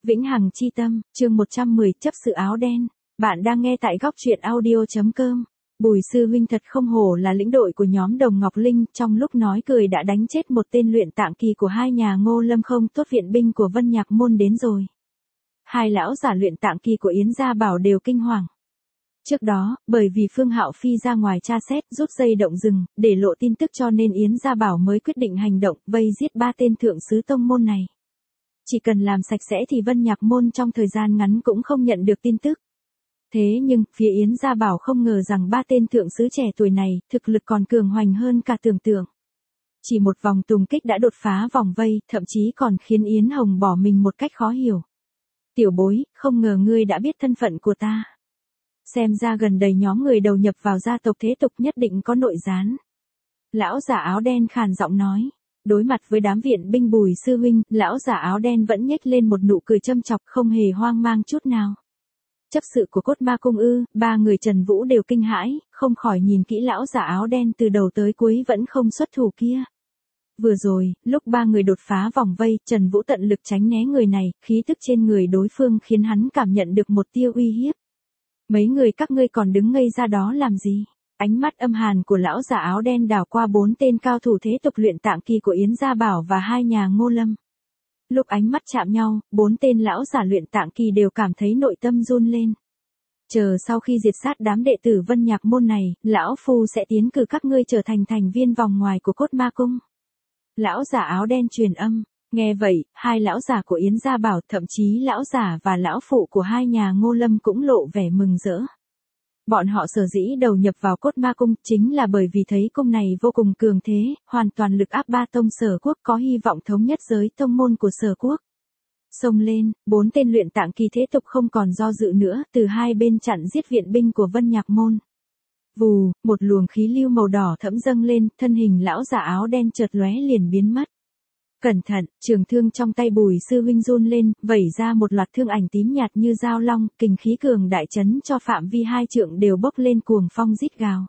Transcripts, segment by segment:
Vĩnh hằng chi tâm, chương 110, chấp sự áo đen. Bạn đang nghe tại góc truyện audio.com. Bùi sư huynh thật không hổ là lĩnh đội của nhóm Đồng Ngọc Linh, trong lúc nói cười đã đánh chết một tên luyện tạng kỳ của hai nhà Ngô Lâm. Không tốt, viện binh của Vân Nhạc Môn đến rồi. Hai lão giả luyện tạng kỳ của Yến Gia Bảo đều kinh hoàng. Trước đó, bởi vì Phương Hạo Phi ra ngoài tra xét, rút dây động rừng, để lộ tin tức cho nên Yến Gia Bảo mới quyết định hành động, vây giết 3 tên thượng sứ tông môn này. Chỉ cần làm sạch sẽ thì Vân Nhạc Môn trong thời gian ngắn cũng không nhận được tin tức. Thế nhưng, phía Yến Gia Bảo không ngờ rằng 3 tên thượng sứ trẻ tuổi này, thực lực còn cường hoành hơn cả tưởng tượng. Chỉ một vòng tùng kích đã đột phá vòng vây, thậm chí còn khiến Yến Hồng bỏ mình một cách khó hiểu. Tiểu bối, không ngờ ngươi đã biết thân phận của ta. Xem ra gần đây nhóm người đầu nhập vào gia tộc thế tục nhất định có nội gián. Lão giả áo đen khàn giọng nói. Đối mặt với đám viện binh Bùi sư huynh, lão giả áo đen vẫn nhếch lên một nụ cười châm chọc, không hề hoang mang chút nào. Chấp sự của Cốt Ma Cung ư? 3 người Trần Vũ đều kinh hãi, không khỏi nhìn kỹ lão giả áo đen từ đầu tới cuối vẫn không xuất thủ kia. Vừa rồi, lúc 3 người đột phá vòng vây, Trần Vũ tận lực tránh né người này, khí tức trên người đối phương khiến hắn cảm nhận được một tia uy hiếp. Mấy người các ngươi còn đứng ngây ra đó làm gì? Ánh mắt âm hàn của lão giả áo đen đảo qua 4 tên cao thủ thế tục luyện tạng kỳ của Yến Gia Bảo và hai nhà Ngô Lâm. Lúc ánh mắt chạm nhau, 4 tên lão giả luyện tạng kỳ đều cảm thấy nội tâm run lên. Chờ sau khi diệt sát đám đệ tử Vân Nhạc Môn này, lão phu sẽ tiến cử các ngươi trở thành thành viên vòng ngoài của Cốt Ma Cung. Lão giả áo đen truyền âm. Nghe vậy, hai lão giả của Yến Gia Bảo, thậm chí lão giả và lão phụ của hai nhà Ngô Lâm cũng lộ vẻ mừng rỡ. Bọn họ sở dĩ đầu nhập vào Cốt Ma Cung chính là bởi vì thấy cung này vô cùng cường thế, hoàn toàn lực áp 3 tông Sở Quốc, có hy vọng thống nhất giới tông môn của Sở Quốc. Xông lên, 4 tên luyện tạng kỳ thế tục không còn do dự nữa, từ hai bên chặn giết viện binh của Vân Nhạc Môn. Vù, một luồng khí lưu màu đỏ thẫm dâng lên, thân hình lão giả áo đen chợt lóe liền biến mất. Cẩn thận, trường thương trong tay Bùi sư huynh run lên, vẩy ra một loạt thương ảnh tím nhạt như dao long, kình khí cường đại chấn cho phạm vi 2 trượng đều bốc lên cuồng phong rít gào.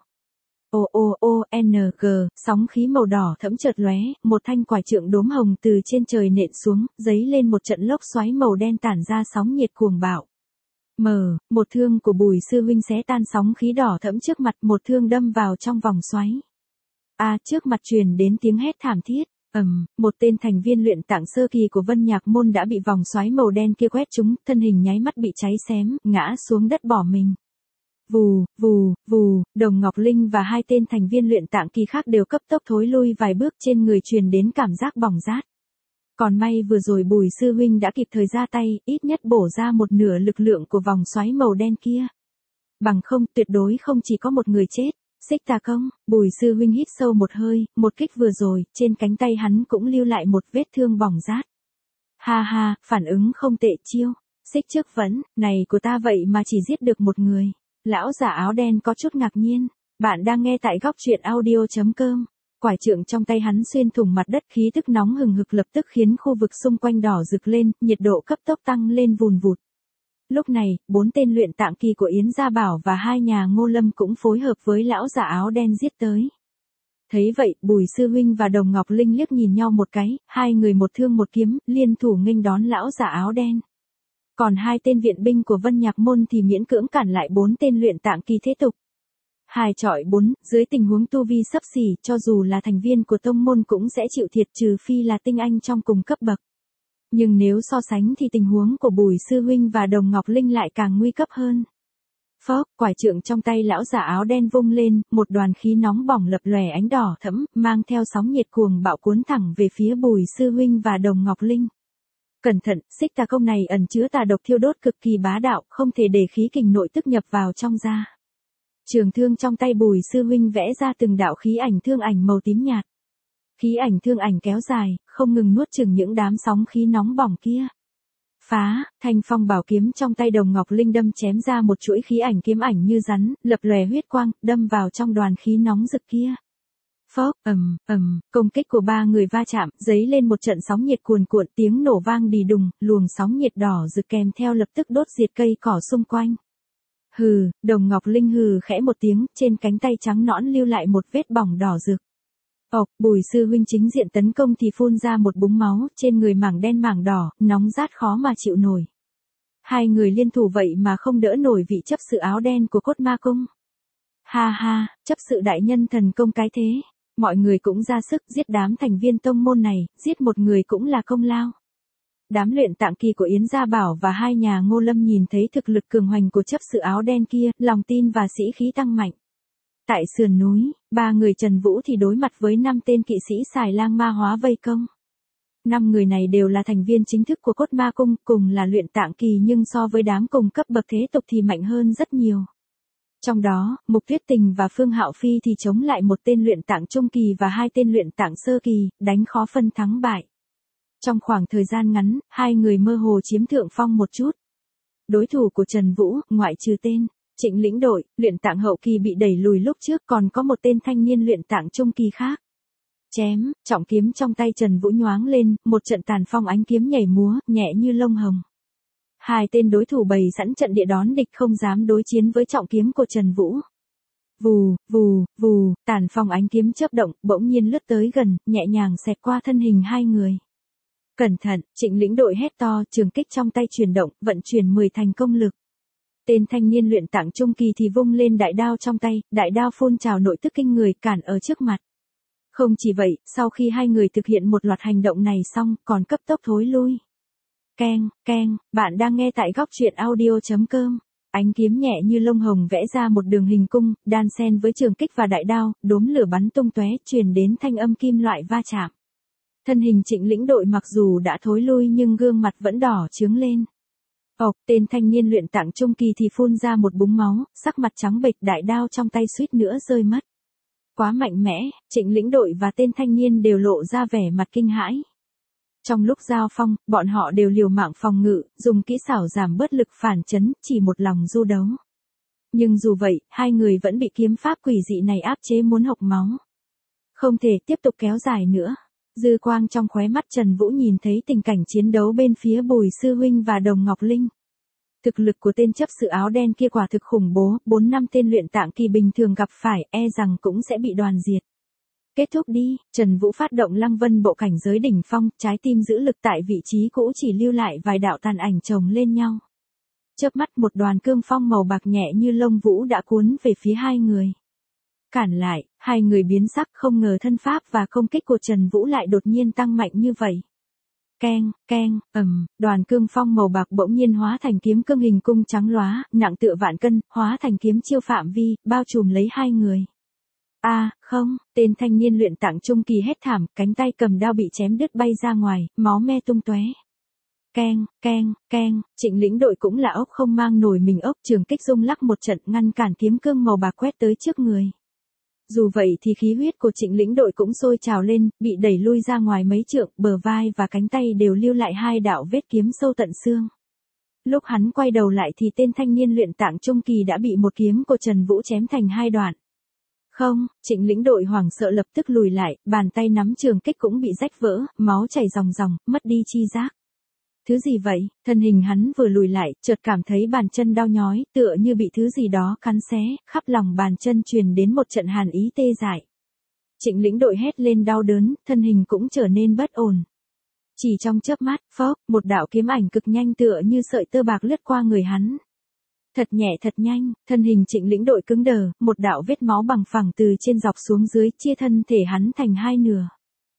Sóng khí màu đỏ thẫm chợt lóe, một thanh quải trượng đốm hồng từ trên trời nện xuống, giấy lên một trận lốc xoáy màu đen tản ra sóng nhiệt cuồng bạo. Một thương của Bùi sư huynh xé tan sóng khí đỏ thẫm trước mặt, một thương đâm vào trong vòng xoáy. Trước mặt truyền đến tiếng hét thảm thiết. Một tên thành viên luyện tạng sơ kỳ của Vân Nhạc Môn đã bị vòng xoáy màu đen kia quét trúng, thân hình nháy mắt bị cháy xém, ngã xuống đất bỏ mình. Vù, Đồng Ngọc Linh và 2 tên thành viên luyện tạng kỳ khác đều cấp tốc thối lui vài bước, trên người truyền đến cảm giác bỏng rát. Còn may vừa rồi Bùi sư huynh đã kịp thời ra tay, ít nhất bổ ra một nửa lực lượng của vòng xoáy màu đen kia. Bằng không, tuyệt đối không chỉ có một người chết. Xích tà công, Bùi sư huynh hít sâu một hơi, một kích vừa rồi, trên cánh tay hắn cũng lưu lại một vết thương bỏng rát. Ha, phản ứng không tệ chiêu. Xích trước vẫn, này của ta vậy mà chỉ giết được một người. Lão giả áo đen có chút ngạc nhiên. Bạn đang nghe tại góc truyện audio.com. Quải trượng trong tay hắn xuyên thủng mặt đất, khí tức nóng hừng hực lập tức khiến khu vực xung quanh đỏ rực lên, nhiệt độ cấp tốc tăng lên vùn vụt. Lúc này, 4 tên luyện tạng kỳ của Yến Gia Bảo và hai nhà Ngô Lâm cũng phối hợp với lão giả áo đen giết tới. Thấy vậy, Bùi sư huynh và Đồng Ngọc Linh liếc nhìn nhau một cái, hai người một thương một kiếm, liên thủ nghênh đón lão giả áo đen. Còn 2 tên viện binh của Vân Nhạc Môn thì miễn cưỡng cản lại 4 tên luyện tạng kỳ thế tục. 2 chọi 4, dưới tình huống tu vi xấp xỉ, cho dù là thành viên của tông môn cũng sẽ chịu thiệt, trừ phi là tinh anh trong cùng cấp bậc. Nhưng nếu so sánh thì tình huống của Bùi sư huynh và Đồng Ngọc Linh lại càng nguy cấp hơn. Quải trượng trong tay lão giả áo đen vung lên, một đoàn khí nóng bỏng lập lòe ánh đỏ thẫm, mang theo sóng nhiệt cuồng bạo cuốn thẳng về phía Bùi sư huynh và Đồng Ngọc Linh. Cẩn thận, xích tà công này ẩn chứa tà độc thiêu đốt cực kỳ bá đạo, không thể để khí kình nội tức nhập vào trong da. Trường thương trong tay Bùi sư huynh vẽ ra từng đạo khí ảnh thương ảnh màu tím nhạt. Khí ảnh thương ảnh kéo dài, không ngừng nuốt chửng những đám sóng khí nóng bỏng kia. Thanh phong bảo kiếm trong tay Đồng Ngọc Linh đâm chém ra một chuỗi khí ảnh kiếm ảnh như rắn, lập lòe huyết quang, đâm vào trong đoàn khí nóng rực kia. Công kích của 3 người va chạm, giấy lên một trận sóng nhiệt cuồn cuộn, tiếng nổ vang đì đùng, luồng sóng nhiệt đỏ rực kèm theo lập tức đốt diệt cây cỏ xung quanh. Đồng Ngọc Linh hừ khẽ một tiếng, trên cánh tay trắng nõn lưu lại một vết bỏng đỏ rực. Bùi sư huynh chính diện tấn công thì phun ra một búng máu, trên người mảng đen mảng đỏ, nóng rát khó mà chịu nổi. Hai người liên thủ vậy mà không đỡ nổi vị chấp sự áo đen của Cốt Ma Cung. Ha ha, chấp sự đại nhân thần công cái thế. Mọi người cũng ra sức giết đám thành viên tông môn này, giết một người cũng là công lao. Đám luyện tạng kỳ của Yến Gia Bảo và hai nhà Ngô Lâm nhìn thấy thực lực cường hoành của chấp sự áo đen kia, lòng tin và sĩ khí tăng mạnh. Tại sườn núi, ba người Trần Vũ thì đối mặt với 5 tên kỵ sĩ xài lang ma hóa vây công. 5 người này đều là thành viên chính thức của Cốt Ma Cung, cùng là luyện tạng kỳ nhưng so với đám cùng cấp bậc thế tục thì mạnh hơn rất nhiều. Trong đó, Mục Tuyết Tình và Phương Hạo Phi thì chống lại một tên luyện tạng trung kỳ và 2 tên luyện tạng sơ kỳ, đánh khó phân thắng bại. Trong khoảng thời gian ngắn, hai người mơ hồ chiếm thượng phong một chút. Đối thủ của Trần Vũ, ngoại trừ tên Trịnh lĩnh đội, luyện tạng hậu kỳ bị đẩy lùi lúc trước, còn có một tên thanh niên luyện tạng trung kỳ khác. Chém, trọng kiếm trong tay Trần Vũ nhoáng lên, một trận tàn phong ánh kiếm nhảy múa, nhẹ như lông hồng. Hai tên đối thủ bày sẵn trận địa đón địch không dám đối chiến với trọng kiếm của Trần Vũ. Vù, vù, vù, tàn phong ánh kiếm chớp động, bỗng nhiên lướt tới gần, nhẹ nhàng xẹt qua thân hình hai người. Cẩn thận, Trịnh lĩnh đội hét to, trường kích trong tay chuyển động, vận chuyển 10 thành công lực. Tên thanh niên luyện tạng trung kỳ thì vung lên đại đao trong tay, đại đao phun trào nội tức kinh người cản ở trước mặt. Không chỉ vậy, sau khi hai người thực hiện một loạt hành động này xong, còn cấp tốc thối lui. Keng, keng, bạn đang nghe tại góc truyện audio.com. Ánh kiếm nhẹ như lông hồng vẽ ra một đường hình cung, đan xen với trường kích và đại đao, đốm lửa bắn tung tóe, truyền đến thanh âm kim loại va chạm. Thân hình Trịnh lĩnh đội mặc dù đã thối lui nhưng gương mặt vẫn đỏ chướng lên. Tên thanh niên luyện tạng trung kỳ thì phun ra một búng máu, sắc mặt trắng bệch, đại đao trong tay suýt nữa rơi mất. Quá mạnh mẽ, Trịnh lĩnh đội và tên thanh niên đều lộ ra vẻ mặt kinh hãi. Trong lúc giao phong, bọn họ đều liều mạng phòng ngự, dùng kỹ xảo giảm bớt lực phản chấn, chỉ một lòng du đấu. Nhưng dù vậy, hai người vẫn bị kiếm pháp quỷ dị này áp chế muốn hộc máu. Không thể tiếp tục kéo dài nữa. Dư quang trong khóe mắt Trần Vũ nhìn thấy tình cảnh chiến đấu bên phía Bùi Sư Huynh và Đồng Ngọc Linh. Thực lực của tên chấp sự áo đen kia quả thực khủng bố, 4-5 tên luyện tạng kỳ bình thường gặp phải, e rằng cũng sẽ bị đoàn diệt. Kết thúc đi, Trần Vũ phát động Lăng Vân bộ cảnh giới đỉnh phong, trái tim giữ lực tại vị trí cũ chỉ lưu lại vài đạo tàn ảnh chồng lên nhau. Chớp mắt một đoàn cương phong màu bạc nhẹ như lông vũ đã cuốn về phía hai người. Cản lại, hai người biến sắc, không ngờ thân pháp và công kích của Trần Vũ lại đột nhiên tăng mạnh như vậy. Keng, keng, đoàn cương phong màu bạc bỗng nhiên hóa thành kiếm cương hình cung trắng lóa, nặng tựa vạn cân, hóa thành kiếm chiêu phạm vi, bao trùm lấy hai người. Không, tên thanh niên luyện tạng trung kỳ hét thảm, cánh tay cầm đao bị chém đứt bay ra ngoài, máu me tung tóe. Keng, keng, keng, Trịnh lĩnh đội cũng là ốc không mang nổi mình ốc, trường kích rung lắc một trận ngăn cản kiếm cương màu bạc quét tới trước người. Dù vậy thì khí huyết của Trịnh lĩnh đội cũng sôi trào lên, bị đẩy lui ra ngoài mấy trượng, bờ vai và cánh tay đều lưu lại hai đạo vết kiếm sâu tận xương. Lúc hắn quay đầu lại thì tên thanh niên luyện tạng trung kỳ đã bị một kiếm của Trần Vũ chém thành hai đoạn. Không, Trịnh lĩnh đội hoảng sợ lập tức lùi lại, bàn tay nắm trường kích cũng bị rách vỡ, máu chảy ròng ròng, mất đi chi giác. Thứ gì vậy? Thân hình hắn vừa lùi lại, chợt cảm thấy bàn chân đau nhói, tựa như bị thứ gì đó cắn xé, khắp lòng bàn chân truyền đến một trận hàn ý tê dại. Trịnh lĩnh đội hét lên đau đớn, thân hình cũng trở nên bất ổn. Chỉ trong chớp mắt, một đạo kiếm ảnh cực nhanh tựa như sợi tơ bạc lướt qua người hắn. Thật nhẹ thật nhanh, thân hình Trịnh lĩnh đội cứng đờ, một đạo vết máu bằng phẳng từ trên dọc xuống dưới chia thân thể hắn thành hai nửa.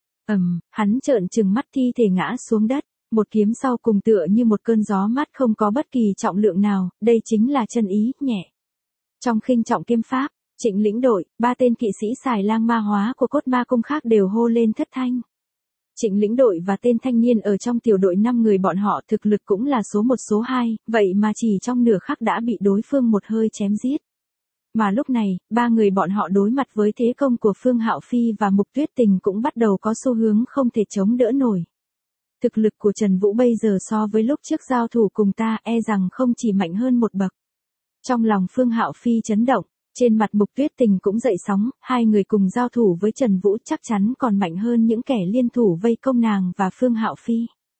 Hắn trợn trừng mắt thi thể ngã xuống đất. Một kiếm sau cùng tựa như một cơn gió mát không có bất kỳ trọng lượng nào, đây chính là chân ý, nhẹ. Trong khinh trọng kiếm pháp, Trịnh lĩnh đội, 3 tên kỵ sĩ xài lang ma hóa của Cốt Ma Cung khác đều hô lên thất thanh. Trịnh lĩnh đội và tên thanh niên ở trong tiểu đội 5 người bọn họ thực lực cũng là số 1 số 2, vậy mà chỉ trong nửa khắc đã bị đối phương một hơi chém giết. Mà lúc này, 3 người bọn họ đối mặt với thế công của Phương Hạo Phi và Mục Tuyết Tình cũng bắt đầu có xu hướng không thể chống đỡ nổi. Thực lực của Trần Vũ bây giờ so với lúc trước giao thủ cùng ta e rằng không chỉ mạnh hơn một bậc. Trong lòng Phương Hạo Phi chấn động, trên mặt Mục Tuyết Tình cũng dậy sóng, hai người cùng giao thủ với Trần Vũ chắc chắn còn mạnh hơn những kẻ liên thủ vây công nàng và Phương Hạo Phi.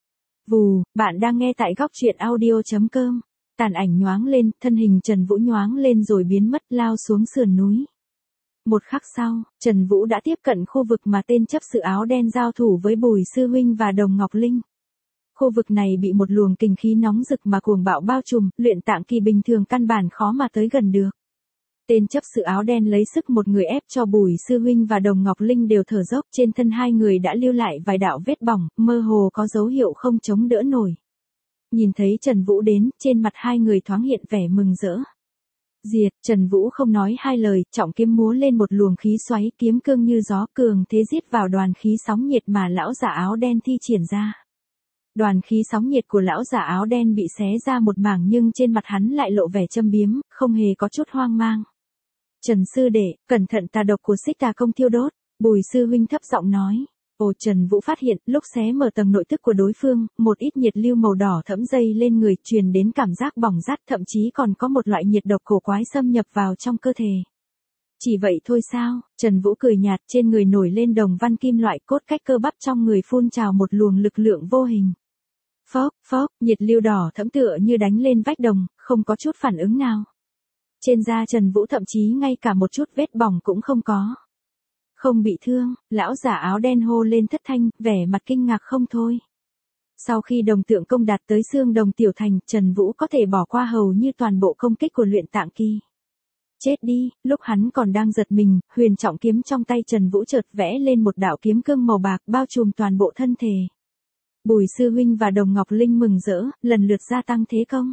Vù, bạn đang nghe tại góc truyện audio.com. Tàn ảnh nhoáng lên, thân hình Trần Vũ nhoáng lên rồi biến mất lao xuống sườn núi. Một khắc sau, Trần Vũ đã tiếp cận khu vực mà tên chấp sự áo đen giao thủ với Bùi Sư Huynh và Đồng Ngọc Linh. Khu vực này bị một luồng kình khí nóng rực mà cuồng bạo bao trùm, luyện tạng kỳ bình thường căn bản khó mà tới gần được. Tên chấp sự áo đen lấy sức một người ép cho Bùi Sư Huynh và Đồng Ngọc Linh đều thở dốc, trên thân hai người đã lưu lại vài đạo vết bỏng, mơ hồ có dấu hiệu không chống đỡ nổi. Nhìn thấy Trần Vũ đến, trên mặt hai người thoáng hiện vẻ mừng rỡ. Diệt, Trần Vũ không nói hai lời, trọng kiếm múa lên một luồng khí xoáy, kiếm cương như gió cường thế giết vào đoàn khí sóng nhiệt mà lão giả áo đen thi triển ra. Đoàn khí sóng nhiệt của lão giả áo đen bị xé ra một mảng nhưng trên mặt hắn lại lộ vẻ châm biếm, không hề có chút hoang mang. Trần sư đệ, cẩn thận tà độc của xích tà công thiêu đốt, Bùi sư huynh thấp giọng nói. Ồ, Trần Vũ phát hiện, lúc xé mở tầng nội tức của đối phương, một ít nhiệt lưu màu đỏ thẫm dây lên người, truyền đến cảm giác bỏng rát, thậm chí còn có một loại nhiệt độc cổ quái xâm nhập vào trong cơ thể. Chỉ vậy thôi sao? Trần Vũ cười nhạt, trên người nổi lên đồng văn kim loại, cốt cách cơ bắp trong người phun trào một luồng lực lượng vô hình. Phốc, phốc, nhiệt lưu đỏ thẫm tựa như đánh lên vách đồng, không có chút phản ứng nào. Trên da Trần Vũ thậm chí ngay cả một chút vết bỏng cũng không có. Không bị thương, lão giả áo đen hô lên thất thanh, vẻ mặt kinh ngạc không thôi. Sau khi đồng tượng công đạt tới xương đồng tiểu thành, Trần Vũ có thể bỏ qua hầu như toàn bộ công kích của luyện tạng kỳ. Chết đi, lúc hắn còn đang giật mình, huyền trọng kiếm trong tay Trần Vũ chợt vẽ lên một đạo kiếm cương màu bạc bao trùm toàn bộ thân thể. Bùi Sư Huynh và Đồng Ngọc Linh mừng rỡ, lần lượt gia tăng thế công.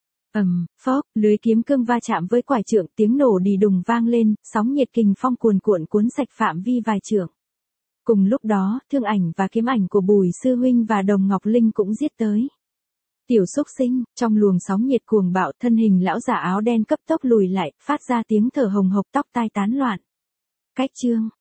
Phốc, lưới kiếm cương va chạm với quải trượng, tiếng nổ đì đùng vang lên, sóng nhiệt kình phong cuồn cuộn cuốn sạch phạm vi vài trượng. Cùng lúc đó, thương ảnh và kiếm ảnh của Bùi Sư Huynh và Đồng Ngọc Linh cũng giết tới. Tiểu xúc sinh, trong luồng sóng nhiệt cuồng bạo, thân hình lão giả áo đen cấp tốc lùi lại, phát ra tiếng thở hồng hộc, tóc tai tán loạn. Cách chương